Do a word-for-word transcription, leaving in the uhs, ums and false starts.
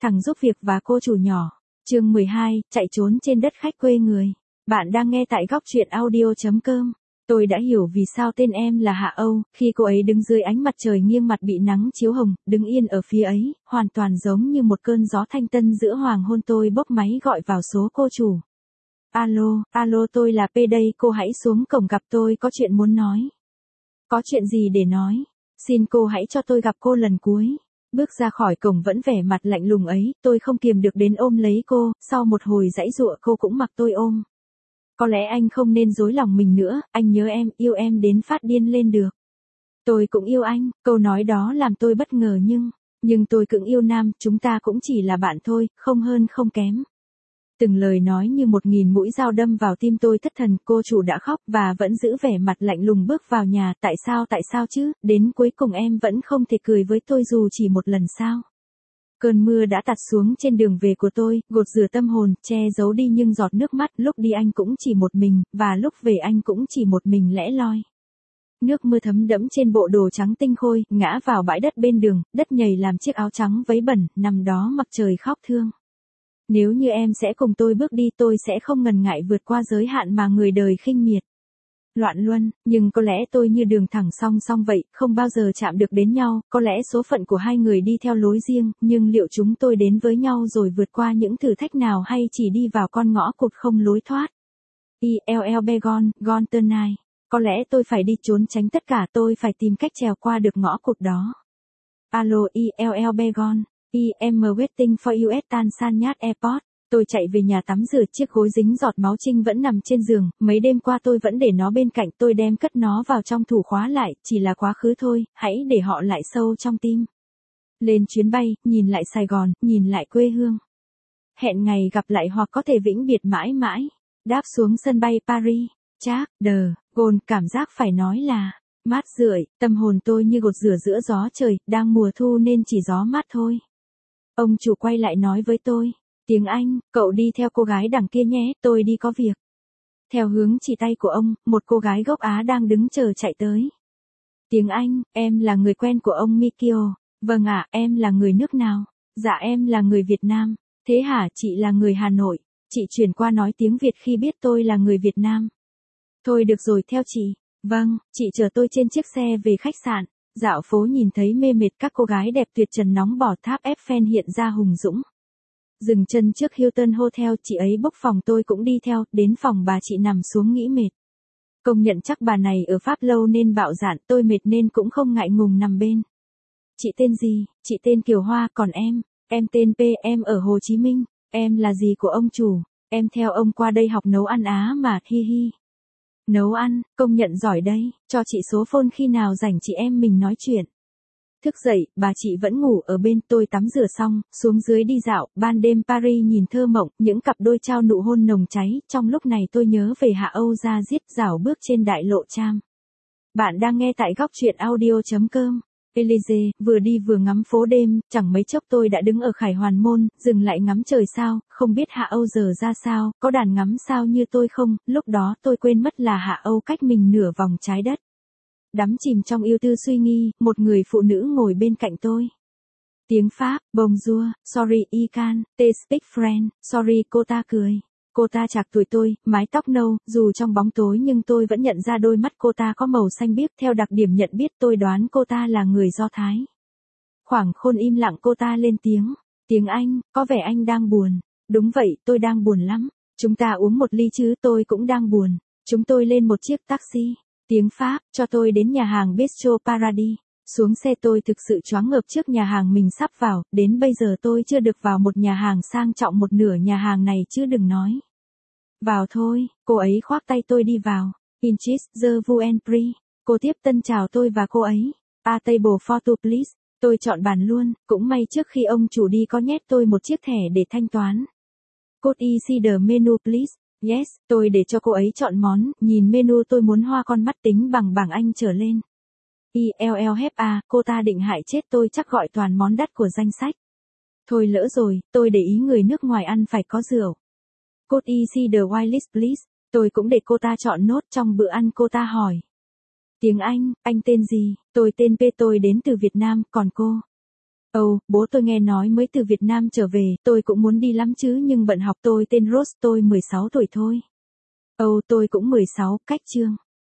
Thằng giúp việc và cô chủ nhỏ. Chương mười hai, chạy trốn trên đất khách quê người. Bạn đang nghe tại góc truyện audio chấm com. Tôi đã hiểu vì sao tên em là Hạ Âu, khi cô ấy đứng dưới ánh mặt trời nghiêng mặt bị nắng chiếu hồng, đứng yên ở phía ấy, hoàn toàn giống như một cơn gió thanh tân giữa hoàng hôn. Tôi bốc máy gọi vào số cô chủ. Alo, alo tôi là P đây, cô hãy xuống cổng gặp tôi, có chuyện muốn nói. Có chuyện gì để nói? Xin cô hãy cho tôi gặp cô lần cuối. Bước ra khỏi cổng vẫn vẻ mặt lạnh lùng ấy, tôi không kiềm được đến ôm lấy cô, sau một hồi giãy giụa cô cũng mặc tôi ôm. Có lẽ anh không nên dối lòng mình nữa, anh nhớ em, yêu em đến phát điên lên được. Tôi cũng yêu anh, câu nói đó làm tôi bất ngờ nhưng, nhưng tôi cũng yêu Nam, chúng ta cũng chỉ là bạn thôi, không hơn không kém. Từng lời nói như một nghìn mũi dao đâm vào tim tôi thất thần, cô chủ đã khóc và vẫn giữ vẻ mặt lạnh lùng bước vào nhà, tại sao tại sao chứ, đến cuối cùng em vẫn không thể cười với tôi dù chỉ một lần sao. Cơn mưa đã tạt xuống trên đường về của tôi, gột rửa tâm hồn, che giấu đi nhưng giọt nước mắt, lúc đi anh cũng chỉ một mình, và lúc về anh cũng chỉ một mình lẻ loi. Nước mưa thấm đẫm trên bộ đồ trắng tinh khôi, ngã vào bãi đất bên đường, đất nhầy làm chiếc áo trắng vấy bẩn, nằm đó mặc trời khóc thương. Nếu như em sẽ cùng tôi bước đi tôi sẽ không ngần ngại vượt qua giới hạn mà người đời khinh miệt. Loạn luân, nhưng có lẽ tôi như đường thẳng song song vậy, không bao giờ chạm được đến nhau, có lẽ số phận của hai người đi theo lối riêng, nhưng liệu chúng tôi đến với nhau rồi vượt qua những thử thách nào hay chỉ đi vào con ngõ cụt không lối thoát? I L L Begon, Gone Tonight. Có lẽ tôi phải đi trốn tránh tất cả, tôi phải tìm cách trèo qua được ngõ cụt đó. Alo I L L Begon. I am waiting for you at Tan San Nhát Airport. Tôi chạy về nhà tắm rửa, chiếc gối dính giọt máu Trinh vẫn nằm trên giường, mấy đêm qua tôi vẫn để nó bên cạnh, tôi đem cất nó vào trong tủ khóa lại, chỉ là quá khứ thôi, hãy để họ lại sâu trong tim. Lên chuyến bay, nhìn lại Sài Gòn, nhìn lại quê hương. Hẹn ngày gặp lại hoặc có thể vĩnh biệt mãi mãi. Đáp xuống sân bay Paris, Charles de Gaulle, cảm giác phải nói là mát rượi, tâm hồn tôi như gột rửa giữa gió trời, đang mùa thu nên chỉ gió mát thôi. Ông chủ quay lại nói với tôi, tiếng Anh, cậu đi theo cô gái đằng kia nhé, tôi đi có việc. Theo hướng chỉ tay của ông, một cô gái gốc Á đang đứng chờ chạy tới. Tiếng Anh, em là người quen của ông Mikio. Vâng ạ, em là người nước nào? Dạ em là người Việt Nam. Thế hả, chị là người Hà Nội. Chị chuyển qua nói tiếng Việt khi biết tôi là người Việt Nam. Thôi được rồi, theo chị. Vâng, chị chở tôi trên chiếc xe về khách sạn. Dạo phố nhìn thấy mê mệt các cô gái đẹp tuyệt trần nóng bỏng, tháp Eiffel hiện ra hùng dũng. Dừng chân trước Hilton Hotel, chị ấy book phòng tôi cũng đi theo, đến phòng bà chị nằm xuống nghĩ mệt. Công nhận chắc bà này ở Pháp lâu nên bạo dạn, tôi mệt nên cũng không ngại ngùng nằm bên. Chị tên gì? Chị tên Kiều Hoa, còn em? Em tên P, em ở Hồ Chí Minh. Em là gì của ông chủ? Em theo ông qua đây học nấu ăn Á mà, hi hi. Nấu ăn, công nhận giỏi đây, cho chị số phone khi nào rảnh chị em mình nói chuyện. Thức dậy, bà chị vẫn ngủ ở bên, tôi tắm rửa xong, xuống dưới đi dạo, ban đêm Paris nhìn thơ mộng, những cặp đôi trao nụ hôn nồng cháy, trong lúc này tôi nhớ về Hạ Âu ra giết rảo bước trên đại lộ Tram. Bạn đang nghe tại góc truyện audio chấm com. Elysee, vừa đi vừa ngắm phố đêm, chẳng mấy chốc tôi đã đứng ở Khải Hoàn Môn, dừng lại ngắm trời sao, không biết Hạ Âu giờ ra sao, có đàn ngắm sao như tôi không, lúc đó tôi quên mất là Hạ Âu cách mình nửa vòng trái đất. Đắm chìm trong yêu tư suy nghi, một người phụ nữ ngồi bên cạnh tôi. Tiếng Pháp, bonjour, sorry, I can, te speak French, sorry, cô ta cười. Cô ta chạc tuổi tôi, mái tóc nâu, dù trong bóng tối nhưng tôi vẫn nhận ra đôi mắt cô ta có màu xanh biếc, theo đặc điểm nhận biết tôi đoán cô ta là người Do Thái. Khoảng khôn im lặng cô ta lên tiếng, tiếng Anh, có vẻ anh đang buồn. Đúng vậy, tôi đang buồn lắm. Chúng ta uống một ly chứ, tôi cũng đang buồn. Chúng tôi lên một chiếc taxi. Tiếng Pháp, cho tôi đến nhà hàng Bistro Paradis. Xuống xe tôi thực sự choáng ngợp trước nhà hàng mình sắp vào, đến bây giờ tôi chưa được vào một nhà hàng sang trọng một nửa nhà hàng này chứ đừng nói. Vào thôi, cô ấy khoác tay tôi đi vào. Inchis, je vous en prie. Cô tiếp tân chào tôi và cô ấy. A table for two please. Tôi chọn bàn luôn, cũng may trước khi ông chủ đi có nhét tôi một chiếc thẻ để thanh toán. Could I see the menu please? Yes, tôi để cho cô ấy chọn món, nhìn menu tôi muốn hoa con mắt tính bằng bảng Anh trở lên. I L L F A, cô ta định hại chết tôi chắc gọi toàn món đắt của danh sách. Thôi lỡ rồi, tôi để ý người nước ngoài ăn phải có rượu. Could I see the white list please? Tôi cũng để cô ta chọn nốt trong bữa ăn cô ta hỏi. Tiếng Anh, anh tên gì? Tôi tên P, tôi đến từ Việt Nam, còn cô? Âu, bố tôi nghe nói mới từ Việt Nam trở về, tôi cũng muốn đi lắm chứ nhưng bận học. Tôi tên Rose, tôi mười sáu tuổi thôi. Âu, tôi cũng mười sáu, cách Trương.